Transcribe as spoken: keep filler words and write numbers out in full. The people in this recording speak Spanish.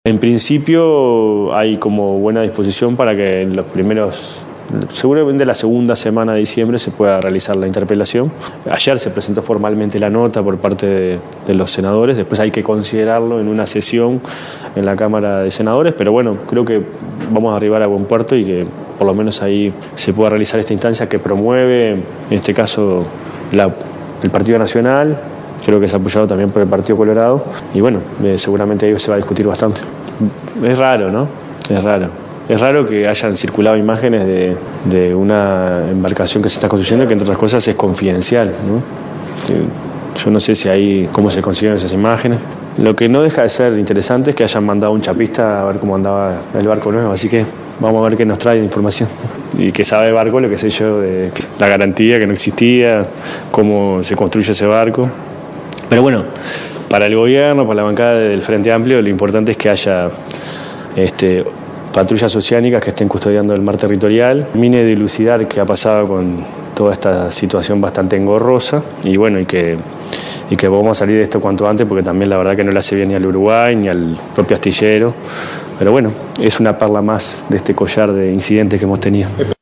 En principio hay como buena disposición para que en los primeros, seguramente la segunda semana de diciembre se pueda realizar la interpelación. Ayer se presentó formalmente la nota por parte de, de los senadores, después hay que considerarlo en una sesión en la Cámara de Senadores, pero bueno, creo que vamos a arribar a buen puerto y que por lo menos ahí se pueda realizar esta instancia que promueve, en este caso, la, el Partido Nacional. Creo que es apoyado también por el Partido Colorado y bueno, eh, seguramente ahí se va a discutir bastante. Es raro, ¿no? Es raro. Es raro que hayan circulado imágenes de, de una embarcación que se está construyendo que entre otras cosas es confidencial, ¿no? Eh, yo no sé si ahí cómo se consiguieron esas imágenes. Lo que no deja de ser interesante es que hayan mandado un chapista a ver cómo andaba el barco nuevo, así que vamos a ver qué nos trae de información. Y que sabe de barco, lo que sé yo, de la garantía que no existía, cómo se construye ese barco. Pero bueno, para el gobierno, para la bancada del Frente Amplio, lo importante es que haya este, patrullas oceánicas que estén custodiando el mar territorial, termine de dilucidar qué ha pasado con toda esta situación bastante engorrosa y bueno, y que, y que vamos a salir de esto cuanto antes, porque también la verdad que no le hace bien ni al Uruguay ni al propio astillero. Pero bueno, es una perla más de este collar de incidentes que hemos tenido.